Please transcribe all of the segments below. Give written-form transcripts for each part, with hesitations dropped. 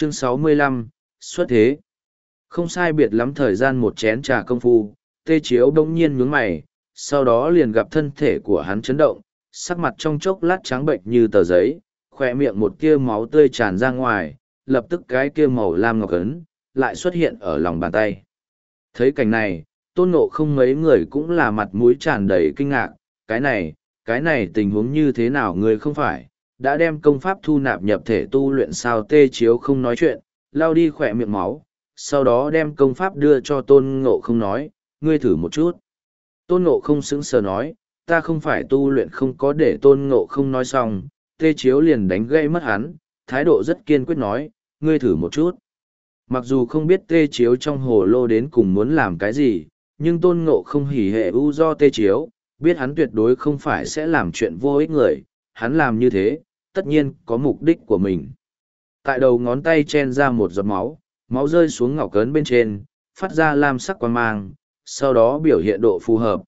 Chương 65, xuất thế. Không sai biệt lắm thời gian một chén trà công phu, Tê Chiếu bỗng nhiên nhướng mày, sau đó liền gặp thân thể của hắn chấn động, sắc mặt trong chốc lát trắng bệnh như tờ giấy, khỏe miệng một tia máu tươi tràn ra ngoài, lập tức cái kia màu lam ngọc ấn lại xuất hiện ở lòng bàn tay. Thấy cảnh này, Tôn Ngộ Không mấy người cũng là mặt mũi tràn đầy kinh ngạc, cái này tình huống như thế nào người không phải, đã đem công pháp thu nạp nhập thể tu luyện sao? Tê Chiếu không nói chuyện, lao đi khỏe miệng máu, sau đó đem công pháp đưa cho Tôn Ngộ Không nói, ngươi thử một chút. Tôn Ngộ Không sững sờ nói, ta không phải tu luyện. Không có để Tôn Ngộ Không nói xong, Tê Chiếu liền đánh gây mất hắn, thái độ rất kiên quyết nói, ngươi thử một chút. Mặc dù không biết Tê Chiếu trong hồ lô đến cùng muốn làm cái gì, nhưng Tôn Ngộ Không hỉ hệ u do Tê Chiếu, biết hắn tuyệt đối không phải sẽ làm chuyện vô ích người, hắn làm như thế, tất nhiên có mục đích của mình. Tại đầu ngón tay chen ra một giọt máu, máu rơi xuống ngọc cấn bên trên, phát ra lam sắc quang mang, sau đó biểu hiện độ phù hợp,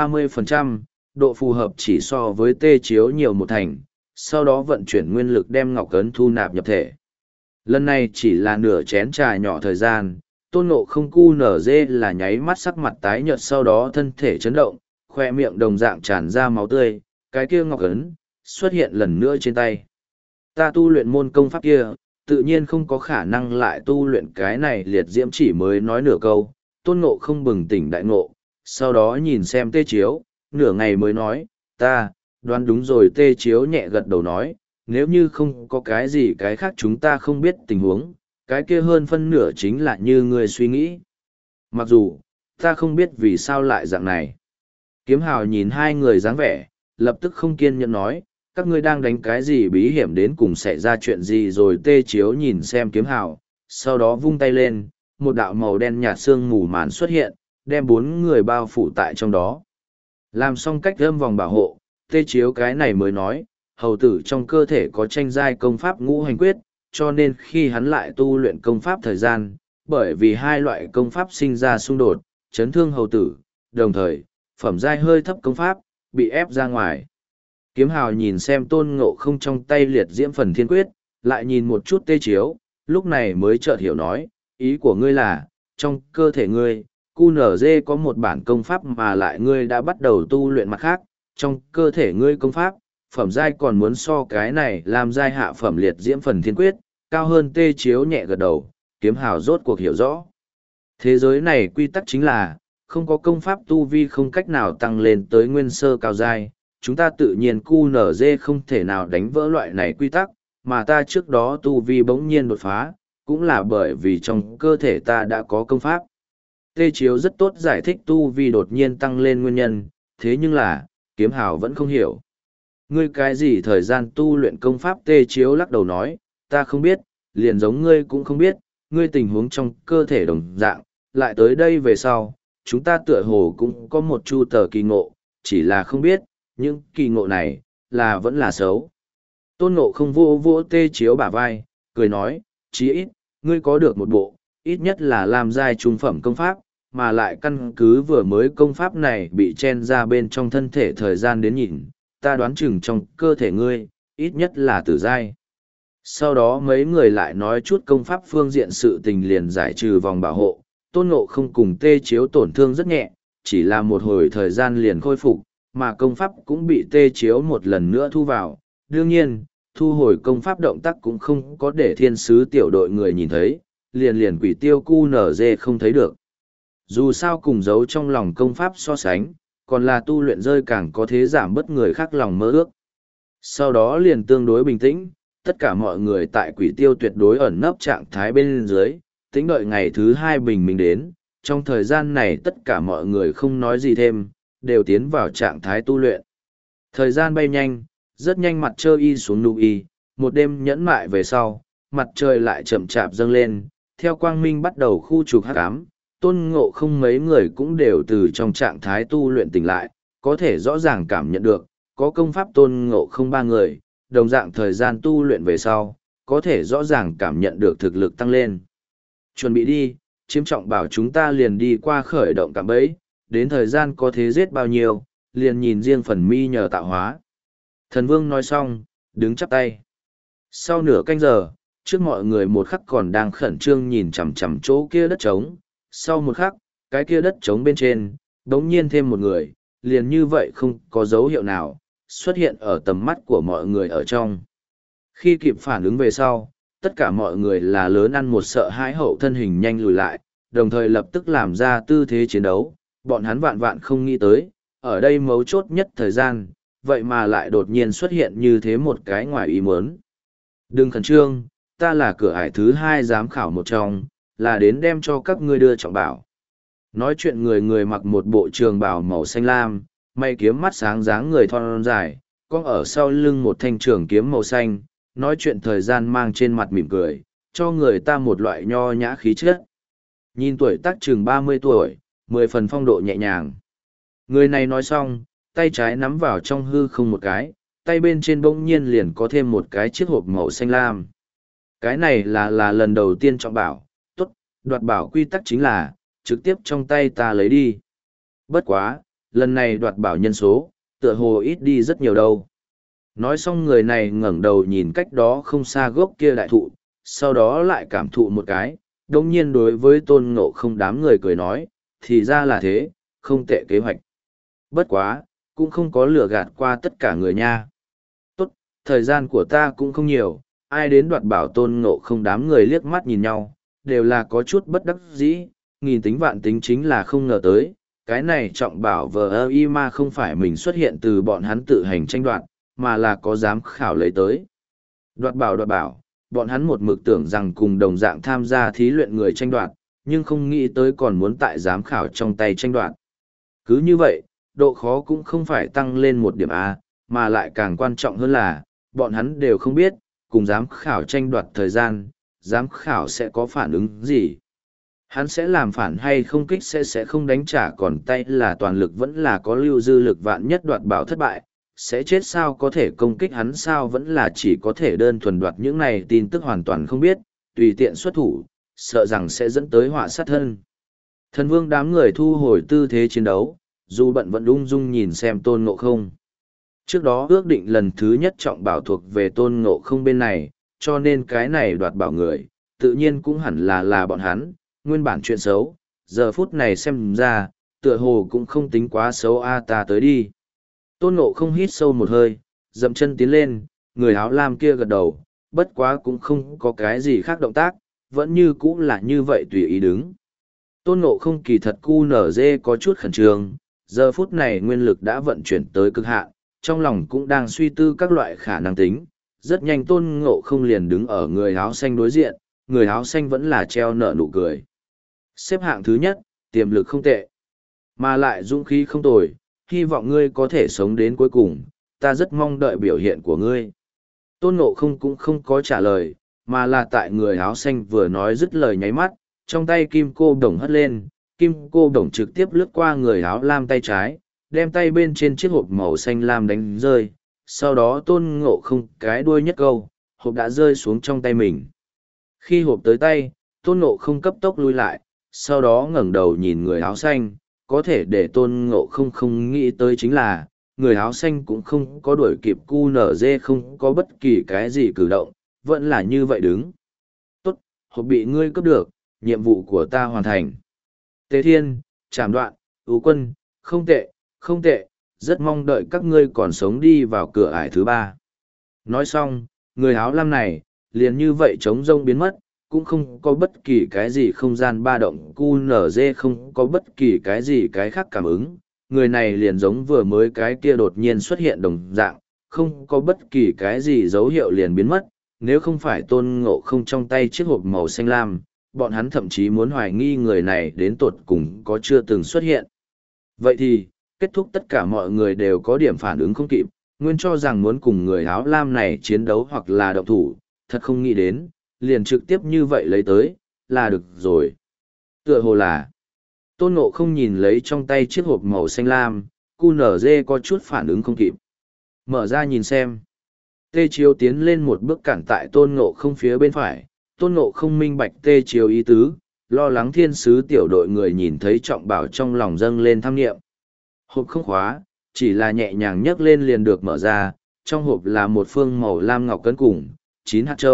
30%, độ phù hợp chỉ so với Tê Chiếu nhiều một thành, sau đó vận chuyển nguyên lực đem ngọc cấn thu nạp nhập thể. Lần này chỉ là nửa chén trà nhỏ thời gian, Tôn Ngộ Không cu nở dê là nháy mắt sắc mặt tái nhợt, sau đó thân thể chấn động, khoe miệng đồng dạng tràn ra máu tươi, cái kia ngọc ấn xuất hiện lần nữa trên tay. Ta tu luyện môn công pháp kia, tự nhiên không có khả năng lại tu luyện cái này. Liệt Diễm chỉ mới nói nửa câu, Tôn Ngộ Không bừng tỉnh đại ngộ, sau đó nhìn xem Tê Chiếu, nửa ngày mới nói, ta đoán đúng rồi. Tê Chiếu nhẹ gật đầu nói, nếu như không có cái gì cái khác chúng ta không biết tình huống, cái kia hơn phân nửa chính là như ngươi suy nghĩ. Mặc dù, ta không biết vì sao lại dạng này. Kiếm Hào nhìn hai người dáng vẻ, lập tức không kiên nhẫn nói, các ngươi đang đánh cái gì bí hiểm, đến cùng xảy ra chuyện gì rồi? Tê Chiếu nhìn xem Kiếm Hào, sau đó vung tay lên, một đạo màu đen nhạt sương mù màn xuất hiện, đem bốn người bao phủ tại trong đó. Làm xong cách âm vòng bảo hộ, Tê Chiếu cái này mới nói, hầu tử trong cơ thể có tranh giai công pháp ngũ hành quyết, cho nên khi hắn lại tu luyện công pháp thời gian, bởi vì hai loại công pháp sinh ra xung đột, chấn thương hầu tử, đồng thời, phẩm giai hơi thấp công pháp, bị ép ra ngoài. Kiếm Hào nhìn xem Tôn Ngộ Không trong tay Liệt Diễm Phần Thiên Quyết, lại nhìn một chút Tê Chiếu, lúc này mới chợt hiểu nói, ý của ngươi là, trong cơ thể ngươi, QNZ có một bản công pháp mà lại ngươi đã bắt đầu tu luyện mặt khác, trong cơ thể ngươi công pháp, phẩm giai còn muốn so cái này làm giai hạ phẩm Liệt Diễm Phần Thiên Quyết, cao hơn. Tê Chiếu nhẹ gật đầu, Kiếm Hào rốt cuộc hiểu rõ. Thế giới này quy tắc chính là, không có công pháp tu vi không cách nào tăng lên tới nguyên sơ cao giai, chúng ta tự nhiên QNZ không thể nào đánh vỡ loại này quy tắc, mà ta trước đó tu vi bỗng nhiên đột phá, cũng là bởi vì trong cơ thể ta đã có công pháp. Tê Chiếu rất tốt giải thích tu vi đột nhiên tăng lên nguyên nhân, thế nhưng là, Kiếm Hào vẫn không hiểu. Ngươi cái gì thời gian tu luyện công pháp? Tê Chiếu lắc đầu nói, ta không biết, liền giống ngươi cũng không biết, ngươi tình huống trong cơ thể đồng dạng, lại tới đây về sau, chúng ta tựa hồ cũng có một chu tờ kỳ ngộ, chỉ là không biết, những kỳ ngộ này, là vẫn là xấu. Tôn Ngộ Không vô vô Tê Chiếu bả vai, cười nói, chí ít, ngươi có được một bộ, ít nhất là làm giai trung phẩm công pháp, mà lại căn cứ vừa mới công pháp này bị chen ra bên trong thân thể thời gian đến nhìn, ta đoán chừng trong cơ thể ngươi, ít nhất là tử giai. Sau đó mấy người lại nói chút công pháp phương diện sự tình, liền giải trừ vòng bảo hộ, Tôn Ngộ Không cùng Tê Chiếu tổn thương rất nhẹ, chỉ là một hồi thời gian liền khôi phục, mà công pháp cũng bị Tê Chiếu một lần nữa thu vào. Đương nhiên, thu hồi công pháp động tác cũng không có để thiên sứ tiểu đội người nhìn thấy, liền quỷ tiêu QNZ không thấy được. Dù sao cùng giấu trong lòng công pháp so sánh, còn là tu luyện rơi càng có thế giảm bớt người khác lòng mơ ước. Sau đó liền tương đối bình tĩnh, tất cả mọi người tại quỷ tiêu tuyệt đối ẩn nấp trạng thái bên dưới, tính đợi ngày thứ hai bình minh đến. Trong thời gian này tất cả mọi người không nói gì thêm, đều tiến vào trạng thái tu luyện. Thời gian bay nhanh, rất nhanh mặt trời y xuống nụ y, một đêm nhẫn mại về sau, mặt trời lại chậm chạp dâng lên, theo quang minh bắt đầu khu trục hắc ám. Tôn Ngộ Không mấy người cũng đều từ trong trạng thái tu luyện tỉnh lại, có thể rõ ràng cảm nhận được, có công pháp Tôn Ngộ Không ba người, đồng dạng thời gian tu luyện về sau, có thể rõ ràng cảm nhận được thực lực tăng lên. Chuẩn bị đi, chiếm trọng bảo chúng ta liền đi qua khởi động cạm bẫy, đến thời gian có thế giết bao nhiêu, liền nhìn riêng phần mi nhờ tạo hóa. Thần Vương nói xong, đứng chắp tay. Sau nửa canh giờ, trước mọi người một khắc còn đang khẩn trương nhìn chằm chằm chỗ kia đất trống, sau một khắc, cái kia đất trống bên trên, đống nhiên thêm một người, liền như vậy không có dấu hiệu nào, xuất hiện ở tầm mắt của mọi người ở trong. Khi kịp phản ứng về sau, tất cả mọi người là lớn ăn một sợ hãi hậu thân hình nhanh lùi lại, đồng thời lập tức làm ra tư thế chiến đấu, bọn hắn vạn vạn không nghĩ tới, ở đây mấu chốt nhất thời gian, vậy mà lại đột nhiên xuất hiện như thế một cái ngoài ý muốn. Đừng khẩn trương, ta là cửa ải thứ 2 giám khảo một trong, là đến đem cho các ngươi đưa trọng bảo. Nói chuyện người người mặc một bộ trường bào màu xanh lam, mày kiếm mắt sáng dáng người thon dài, con ở sau lưng một thanh trường kiếm màu xanh, nói chuyện thời gian mang trên mặt mỉm cười, cho người ta một loại nho nhã khí chất. Nhìn tuổi tác chừng 30 tuổi, 10 phần phong độ nhẹ nhàng. Người này nói xong, tay trái nắm vào trong hư không một cái, tay bên trên bỗng nhiên liền có thêm một cái chiếc hộp màu xanh lam. Cái này là lần đầu tiên trọng bảo, tốt, đoạt bảo quy tắc chính là, trực tiếp trong tay ta lấy đi. Bất quá, lần này đoạt bảo nhân số, tựa hồ ít đi rất nhiều đâu. Nói xong người này ngẩng đầu nhìn cách đó không xa gốc kia đại thụ, sau đó lại cảm thụ một cái, đồng nhiên đối với Tôn Ngộ Không đám người cười nói, thì ra là thế, không tệ kế hoạch. Bất quá, cũng không có lừa gạt qua tất cả người nha. Tốt, thời gian của ta cũng không nhiều, ai đến đoạt bảo Tôn Ngộ Không đám người liếc mắt nhìn nhau, đều là có chút bất đắc dĩ, nghìn tính vạn tính chính là không ngờ tới, cái này trọng bảo vờ y mà không phải mình xuất hiện từ bọn hắn tự hành tranh đoạt, mà là có giám khảo lấy tới. Đoạt bảo, bọn hắn một mực tưởng rằng cùng đồng dạng tham gia thí luyện người tranh đoạt, nhưng không nghĩ tới còn muốn tại giám khảo trong tay tranh đoạt. Cứ như vậy, độ khó cũng không phải tăng lên một điểm A, mà lại càng quan trọng hơn là, bọn hắn đều không biết, cùng giám khảo tranh đoạt thời gian, giám khảo sẽ có phản ứng gì. Hắn sẽ làm phản hay không kích sẽ không đánh trả còn tay là toàn lực vẫn là có lưu dư lực vạn nhất đoạt bảo thất bại, sẽ chết sao có thể công kích hắn sao vẫn là chỉ có thể đơn thuần đoạt những này tin tức hoàn toàn không biết, tùy tiện xuất thủ, sợ rằng sẽ dẫn tới họa sát thân. Thần vương đám người thu hồi tư thế chiến đấu, dù bận vẫn ung dung nhìn xem Tôn Ngộ Không. Trước đó ước định lần thứ nhất trọng bảo thuộc về Tôn Ngộ Không bên này, cho nên cái này đoạt bảo người, tự nhiên cũng hẳn là bọn hắn, nguyên bản chuyện xấu, giờ phút này xem ra, tựa hồ cũng không tính quá xấu ta tới đi. Tôn Ngộ Không hít sâu một hơi, dậm chân tiến lên, người áo lam kia gật đầu, bất quá cũng không có cái gì khác động tác, vẫn như cũ là như vậy tùy ý đứng. Tôn Ngộ Không kỳ thật QNZ có chút khẩn trương, giờ phút này nguyên lực đã vận chuyển tới cực hạn, trong lòng cũng đang suy tư các loại khả năng tính. Rất nhanh Tôn Ngộ Không liền đứng ở người áo xanh đối diện, người áo xanh vẫn là treo nở nụ cười. Xếp hạng thứ nhất, tiềm lực không tệ, mà lại dũng khí không tồi, hy vọng ngươi có thể sống đến cuối cùng, ta rất mong đợi biểu hiện của ngươi. Tôn Ngộ Không cũng không có trả lời, mà là tại người áo xanh vừa nói dứt lời nháy mắt, trong tay kim cô đồng hất lên, kim cô đồng trực tiếp lướt qua người áo lam tay trái, đem tay bên trên chiếc hộp màu xanh lam đánh rơi, sau đó Tôn Ngộ Không cái đuôi nhất câu, hộp đã rơi xuống trong tay mình. Khi hộp tới tay, Tôn Ngộ Không cấp tốc lui lại, sau đó ngẩng đầu nhìn người áo xanh, có thể để Tôn Ngộ Không không nghĩ tới chính là, người áo xanh cũng không có đuổi kịp QNZ không có bất kỳ cái gì cử động, vẫn là như vậy đứng. Tốt, hộp bị ngươi cướp được, nhiệm vụ của ta hoàn thành. Tế Thiên, Trảm Đoạn, Ú Quân, không tệ, không tệ, rất mong đợi các ngươi còn sống đi vào cửa ải thứ 3. Nói xong, người áo lam này, liền như vậy trống rông biến mất, cũng không có bất kỳ cái gì không gian ba động, QNZ không có bất kỳ cái gì cái khác cảm ứng, người này liền giống vừa mới cái kia đột nhiên xuất hiện đồng dạng, không có bất kỳ cái gì dấu hiệu liền biến mất, nếu không phải Tôn Ngộ Không trong tay chiếc hộp màu xanh lam, bọn hắn thậm chí muốn hoài nghi người này đến tột cùng có chưa từng xuất hiện. Vậy thì, kết thúc tất cả mọi người đều có điểm phản ứng không kịp, nguyên cho rằng muốn cùng người áo lam này chiến đấu hoặc là động thủ, thật không nghĩ đến, liền trực tiếp như vậy lấy tới, là được rồi. Tựa hồ là, Tôn Ngộ Không nhìn lấy trong tay chiếc hộp màu xanh lam, QNZ có chút phản ứng không kịp. Mở ra nhìn xem. Tê Chiếu tiến lên một bước cản tại Tôn Ngộ Không phía bên phải, Tôn Ngộ Không minh bạch Tê Chiếu ý tứ, lo lắng thiên sứ tiểu đội người nhìn thấy trọng bảo trong lòng dâng lên tham nghiệm. Hộp không khóa, chỉ là nhẹ nhàng nhấc lên liền được mở ra, trong hộp là một phương màu lam ngọc cấn cùng, 9 hạt châu,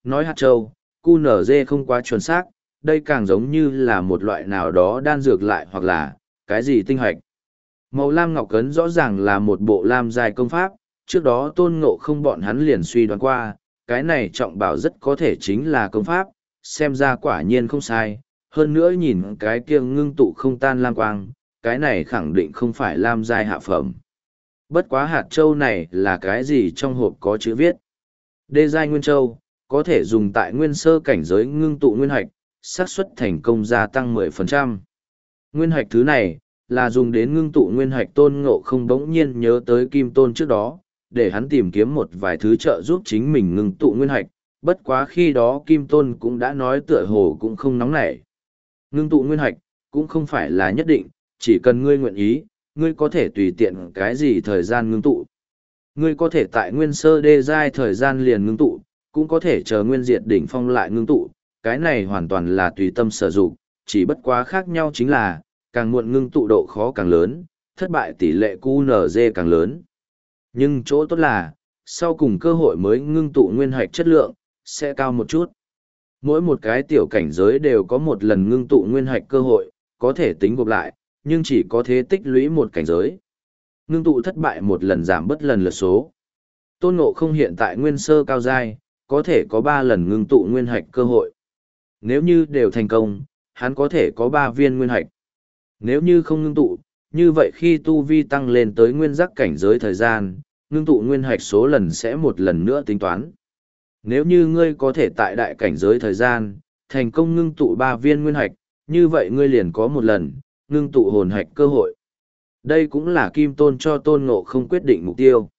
Nói hạt châu, QNZ không quá chuẩn xác, đây càng giống như là một loại nào đó đan dược lại hoặc là cái gì tinh hoạch. Màu lam ngọc cấn rõ ràng là một bộ lam dài công pháp, trước đó tôn ngộ không bọn hắn liền suy đoán qua, cái này trọng bảo rất có thể chính là công pháp, xem ra quả nhiên không sai, hơn nữa nhìn cái kia ngưng tụ không tan lam quang, cái này khẳng định không phải lam giai hạ phẩm. Bất quá hạt châu này là cái gì trong hộp có chữ viết. Đê giai nguyên châu, có thể dùng tại nguyên sơ cảnh giới ngưng tụ nguyên hạch, xác suất thành công gia tăng 10%. Nguyên hạch thứ này, là dùng đến ngưng tụ nguyên hạch tôn ngộ không bỗng nhiên nhớ tới kim tôn trước đó, để hắn tìm kiếm một vài thứ trợ giúp chính mình ngưng tụ nguyên hạch, bất quá khi đó kim tôn cũng đã nói tựa hồ cũng không nóng nảy. Ngưng tụ nguyên hạch, cũng không phải là nhất định, chỉ cần ngươi nguyện ý, ngươi có thể tùy tiện cái gì thời gian ngưng tụ. Ngươi có thể tại nguyên sơ đê giai thời gian liền ngưng tụ, cũng có thể chờ nguyên diệt đỉnh phong lại ngưng tụ, cái này hoàn toàn là tùy tâm sử dụng, chỉ bất quá khác nhau chính là, càng muộn ngưng tụ độ khó càng lớn, thất bại tỷ lệ QNZ càng lớn. Nhưng chỗ tốt là, sau cùng cơ hội mới ngưng tụ nguyên hạch chất lượng, sẽ cao một chút. Mỗi một cái tiểu cảnh giới đều có một lần ngưng tụ nguyên hạch cơ hội, có thể tính gộp lại, nhưng chỉ có thế tích lũy một cảnh giới. Ngưng tụ thất bại một lần giảm bất lần lượt số. Tôn Ngộ không hiện tại nguyên sơ cao giai, có thể có 3 lần ngưng tụ nguyên hạch cơ hội. Nếu như đều thành công, hắn có thể có 3 viên nguyên hạch. Nếu như không ngưng tụ, như vậy khi tu vi tăng lên tới nguyên giác cảnh giới thời gian, ngưng tụ nguyên hạch số lần sẽ một lần nữa tính toán. Nếu như ngươi có thể tại đại cảnh giới thời gian, thành công ngưng tụ 3 viên nguyên hạch, như vậy ngươi liền có một lần, ngưng tụ hồn hạch cơ hội. Đây cũng là Kim Tôn cho Tôn Ngộ không quyết định mục tiêu.